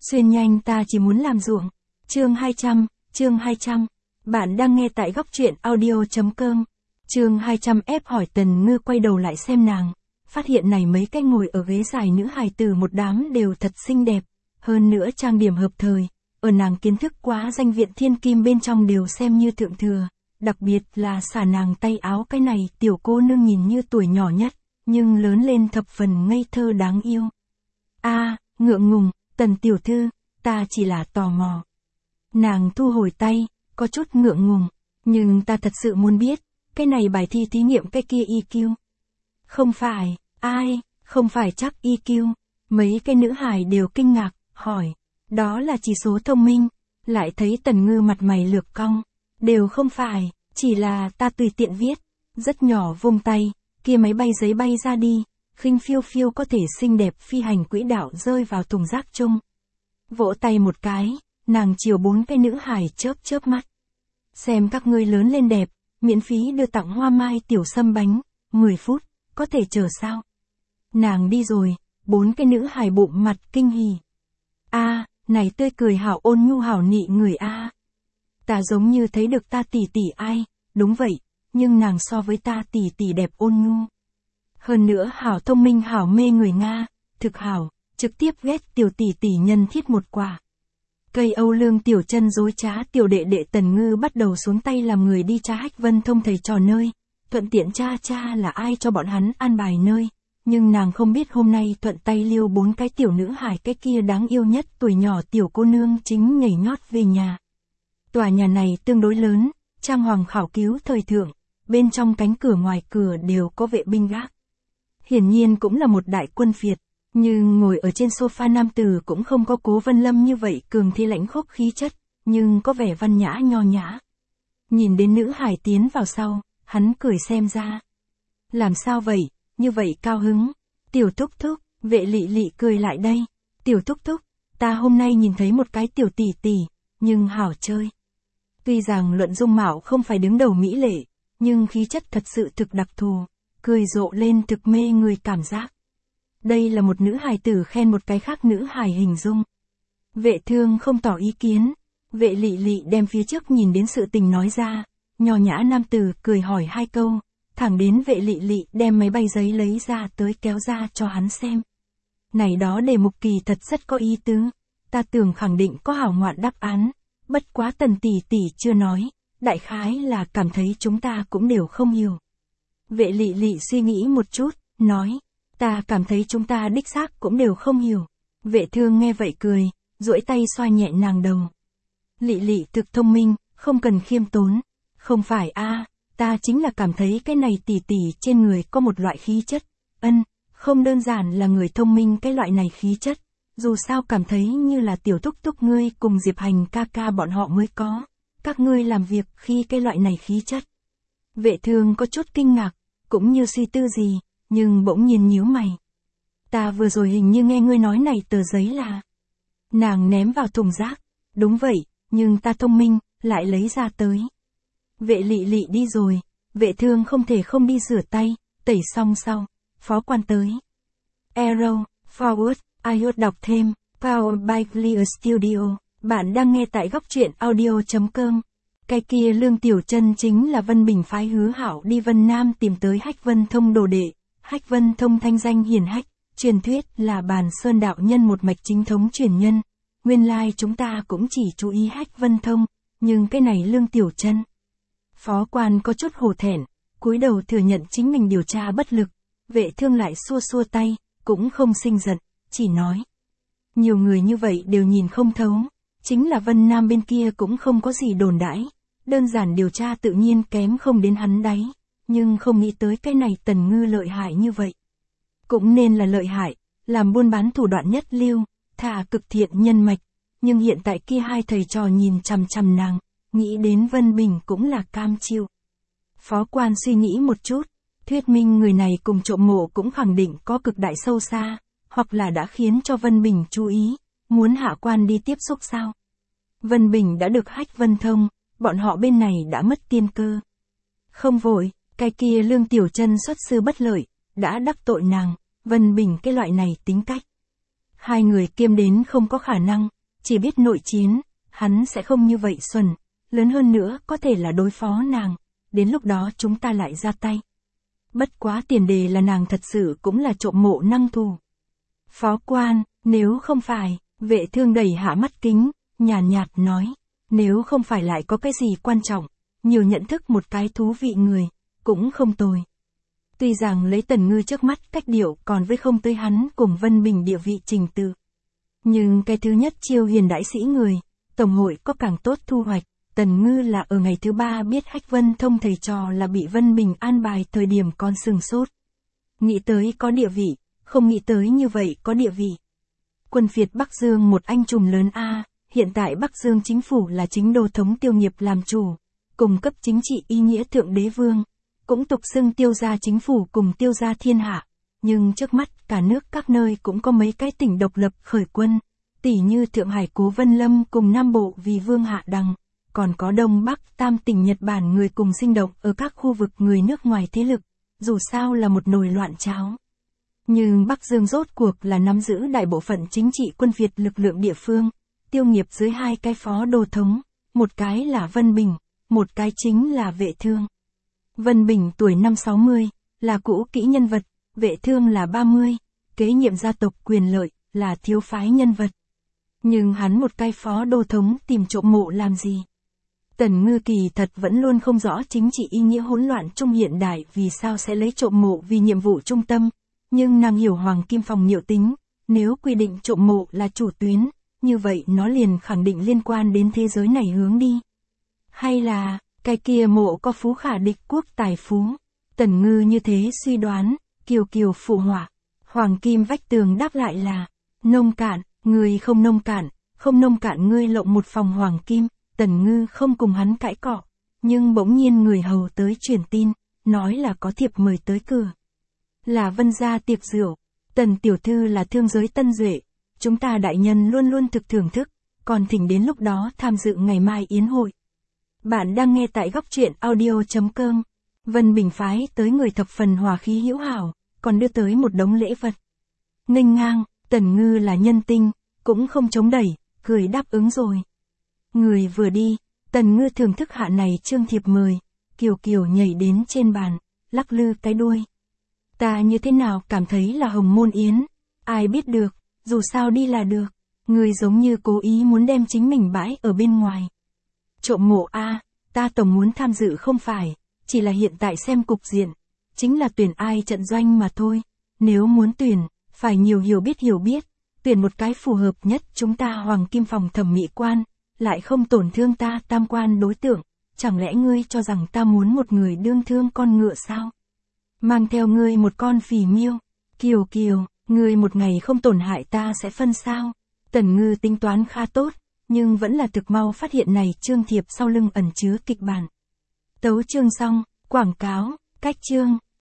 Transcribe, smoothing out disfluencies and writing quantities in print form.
Xuyên nhanh ta chỉ muốn làm ruộng. Chương 200. Bạn đang nghe tại góc truyện audio.com. Chương 200 ép hỏi Tần Ngư quay đầu lại xem nàng. Phát hiện này mấy cái ngồi ở ghế dài nữ hài tử một đám đều thật xinh đẹp. Hơn nữa trang điểm hợp thời. Ở nàng kiến thức quá danh viện thiên kim bên trong đều xem như thượng thừa. Đặc biệt là xả nàng tay áo cái này tiểu cô nương nhìn như tuổi nhỏ nhất. Nhưng lớn lên thập phần ngây thơ đáng yêu. Ngượng ngùng, Tần tiểu thư, ta chỉ là tò mò. Nàng thu hồi tay, có chút ngượng ngùng, nhưng ta thật sự muốn biết, cái này bài thi thí nghiệm cái kia EQ. Không phải, không phải chắc EQ. Mấy cái nữ hài đều kinh ngạc, hỏi, đó là chỉ số thông minh, lại thấy Tần Ngư mặt mày lược cong, đều không phải, chỉ là ta tùy tiện viết, rất nhỏ vung tay, kia máy bay giấy bay ra đi. Khinh phiêu phiêu có thể xinh đẹp phi hành quỹ đạo rơi vào thùng rác chung. Vỗ tay một cái, nàng chiều bốn cái nữ hài chớp mắt. Xem các ngươi lớn lên đẹp, miễn phí đưa tặng hoa mai tiểu sâm bánh, 10 phút, có thể chờ sao? Nàng đi rồi, bốn cái nữ hài bụng mặt kinh hỉ. Này tươi cười hảo ôn nhu hảo nị người Ta giống như thấy được ta tỷ tỷ ai, đúng vậy, nhưng nàng so với ta tỷ tỷ đẹp ôn nhu. Hơn nữa hảo thông minh hảo mê người Nga, thực hảo, trực tiếp ghét tiểu tỷ tỷ nhân thiết một quả. Cây Âu Lương tiểu chân dối trá tiểu đệ đệ Tần Ngư bắt đầu xuống tay làm người đi tra Hách Vân Thông thầy trò nơi, thuận tiện cha là ai cho bọn hắn an bài nơi, nhưng nàng không biết hôm nay thuận tay liêu bốn cái tiểu nữ hài cái kia đáng yêu nhất tuổi nhỏ tiểu cô nương chính nhảy nhót về nhà. Tòa nhà này tương đối lớn, trang hoàng khảo cứu thời thượng, bên trong cánh cửa ngoài cửa đều có vệ binh gác. Hiển nhiên cũng là một đại quân phiệt, nhưng ngồi ở trên sofa nam tử cũng không có Cố Vân Lâm như vậy cường thi lãnh khốc khí chất, nhưng có vẻ văn nhã nho nhã. Nhìn đến nữ hài tiến vào sau, hắn cười xem ra. Làm sao vậy, như vậy cao hứng? Tiểu thúc thúc, vệ lị lị cười lại đây. Tiểu thúc thúc, ta hôm nay nhìn thấy một cái tiểu tỷ tỷ, nhưng hảo chơi. Tuy rằng luận dung mạo không phải đứng đầu mỹ lệ, nhưng khí chất thật sự thực đặc thù. Cười rộ lên thực mê người cảm giác. Đây là một nữ hài tử khen một cái khác nữ hài hình dung. Vệ thương không tỏ ý kiến. Vệ lị lị đem phía trước nhìn đến sự tình nói ra. Nho nhã nam tử cười hỏi hai câu. Thẳng đến vệ lị lị đem mấy bay giấy lấy ra tới kéo ra cho hắn xem. Này đó đề mục kỳ thật rất có ý tứ. Ta tưởng khẳng định có hảo ngoạn đáp án. Bất quá Tần tỷ tỷ chưa nói. Đại khái là cảm thấy chúng ta cũng đều không hiểu. Vệ lị lị suy nghĩ một chút, nói, ta cảm thấy chúng ta đích xác cũng đều không hiểu. Vệ thương nghe vậy cười, duỗi tay xoa nhẹ nàng đầu. Lị lị thực thông minh, không cần khiêm tốn. Không phải ta chính là cảm thấy cái này tỷ tỷ trên người có một loại khí chất. Không đơn giản là người thông minh cái loại này khí chất. Dù sao cảm thấy như là tiểu thúc thúc ngươi cùng Diệp Hành ca ca bọn họ mới có. Các ngươi làm việc khi cái loại này khí chất. Vệ thương có chút kinh ngạc, cũng như suy tư gì, nhưng bỗng nhiên nhíu mày. Ta vừa rồi hình như nghe ngươi nói này tờ giấy là. Nàng ném vào thùng rác. Đúng vậy, nhưng ta thông minh, lại lấy ra tới. Vệ lị lị đi rồi, vệ thương không thể không đi rửa tay, tẩy xong sau, phó quan tới. Arrow, Forward, iHeart đọc thêm, Powered by Clear Studio, bạn đang nghe tại góc truyện audio.com. Cái kia Lương Tiểu Chân chính là Vân Bình phái Hứa Hảo đi Vân Nam tìm tới Hách Vân Thông đồ đệ. Hách Vân Thông thanh danh hiển hách, truyền thuyết là Bàn Sơn đạo nhân một mạch chính thống truyền nhân. Nguyên lai chúng ta cũng chỉ chú ý Hách Vân Thông, nhưng cái này Lương Tiểu Chân. Phó quan có chút hổ thẹn, cúi đầu thừa nhận chính mình điều tra bất lực. Vệ thương lại xua tay, cũng không sinh giận, chỉ nói. Nhiều người như vậy đều nhìn không thấu, chính là Vân Nam bên kia cũng không có gì đồn đãi. Đơn giản điều tra tự nhiên kém không đến hắn đáy, nhưng không nghĩ tới cái này Tần Ngư lợi hại như vậy. Cũng nên là lợi hại, làm buôn bán thủ đoạn nhất lưu, thà cực thiện nhân mạch, nhưng hiện tại kia hai thầy trò nhìn chằm chằm nàng, nghĩ đến Vân Bình cũng là cam chịu. Phó quan suy nghĩ một chút, thuyết minh người này cùng trộm mộ cũng khẳng định có cực đại sâu xa, hoặc là đã khiến cho Vân Bình chú ý, muốn hạ quan đi tiếp xúc sao. Vân Bình đã được Hách Vân Thông. Bọn họ bên này đã mất tiên cơ. Không vội, cái kia Lương Tiểu Chân xuất sư bất lợi, đã đắc tội nàng, Vân Bình cái loại này tính cách. Hai người kiêm đến không có khả năng, chỉ biết nội chiến, hắn sẽ không như vậy xuẩn, lớn hơn nữa có thể là đối phó nàng, đến lúc đó chúng ta lại ra tay. Bất quá tiền đề là nàng thật sự cũng là trộm mộ năng thù. Phó quan, nếu không phải, Vệ Thương đẩy hạ mắt kính, nhàn nhạt nói, nếu không phải lại có cái gì quan trọng, nhiều nhận thức một cái thú vị người, cũng không tồi. Tuy rằng lấy Tần Ngư trước mắt cách điệu còn với không tới hắn cùng Vân Bình địa vị trình tự. Nhưng cái thứ nhất chiêu hiền đại sĩ người, tổng hội có càng tốt thu hoạch. Tần Ngư là ở ngày thứ 3 biết Hách Vân Thông thầy trò là bị Vân Bình an bài thời điểm còn sừng sốt. Nghĩ tới có địa vị, không nghĩ tới như vậy có địa vị. Quân phiệt Bắc Dương một anh trùm lớn A, hiện tại Bắc Dương chính phủ là chính đô thống Tiêu Nghiệp làm chủ, cùng cấp chính trị ý nghĩa thượng đế vương, cũng tục xưng Tiêu gia chính phủ cùng Tiêu gia thiên hạ, nhưng trước mắt cả nước các nơi cũng có mấy cái tỉnh độc lập khởi quân, tỉ như Thượng Hải Cố Vân Lâm cùng Nam Bộ vì Vương Hạ Đằng, còn có Đông Bắc Tam tỉnh Nhật Bản người cùng sinh động ở các khu vực người nước ngoài thế lực, dù sao là một nồi loạn cháo. Nhưng Bắc Dương rốt cuộc là nắm giữ đại bộ phận chính trị quân Việt lực lượng địa phương, Tiêu Nghiệp dưới hai cái phó đô thống, một cái là Vân Bình, một cái chính là Vệ Thương. Vân Bình tuổi năm 60, là cũ kỹ nhân vật, Vệ Thương là 30, kế nhiệm gia tộc quyền lợi, là thiếu phái nhân vật. Nhưng hắn một cái phó đô thống tìm trộm mộ làm gì? Tần Ngư kỳ thật vẫn luôn không rõ chính trị ý nghĩa hỗn loạn trung hiện đại vì sao sẽ lấy trộm mộ vì nhiệm vụ trung tâm, nhưng nàng hiểu Hoàng Kim Phòng nhiệu tính, nếu quy định trộm mộ là chủ tuyến, như vậy nó liền khẳng định liên quan đến thế giới này hướng đi. Hay là, cái kia mộ có phú khả địch quốc tài phú? Tần Ngư như thế suy đoán, Kiều Kiều phụ họa. Hoàng Kim vách tường đáp lại là, nông cạn, người không nông cạn ngươi lộng một phòng Hoàng Kim. Tần Ngư không cùng hắn cãi cọ, nhưng bỗng nhiên người hầu tới truyền tin, nói là có thiệp mời tới cửa. Là Vân gia tiệc rượu, Tần tiểu thư là thương giới tân duệ, chúng ta đại nhân luôn luôn thực thưởng thức, còn thỉnh đến lúc đó tham dự ngày mai yến hội. Bạn đang nghe tại góc truyện audio.com. Vân Bình phái tới người thập phần hòa khí hữu hảo, còn đưa tới một đống lễ vật. Nghênh ngang, Tần Ngư là nhân tinh, cũng không chống đẩy, cười đáp ứng rồi. Người vừa đi, Tần Ngư thưởng thức hạ này trương thiệp mời, Kiều Kiều nhảy đến trên bàn, lắc lư cái đuôi. Ta như thế nào cảm thấy là hồng môn yến, ai biết được, dù sao đi là được, người giống như cố ý muốn đem chính mình bãi ở bên ngoài. Trộm mộ a, ta tổng muốn tham dự không phải, chỉ là hiện tại xem cục diện, chính là tuyển ai trận doanh mà thôi, nếu muốn tuyển, phải nhiều hiểu biết, tuyển một cái phù hợp nhất chúng ta Hoàng Kim Phòng thẩm mỹ quan. Lại không tổn thương ta tam quan đối tượng, chẳng lẽ ngươi cho rằng ta muốn một người đương thương con ngựa sao? Mang theo ngươi một con phì miêu, Kiều Kiều, ngươi một ngày không tổn hại ta sẽ phân sao? Tần Ngư tính toán khá tốt, nhưng vẫn là thực mau phát hiện này chương thiệp sau lưng ẩn chứa kịch bản. Tấu chương xong, quảng cáo, cách chương.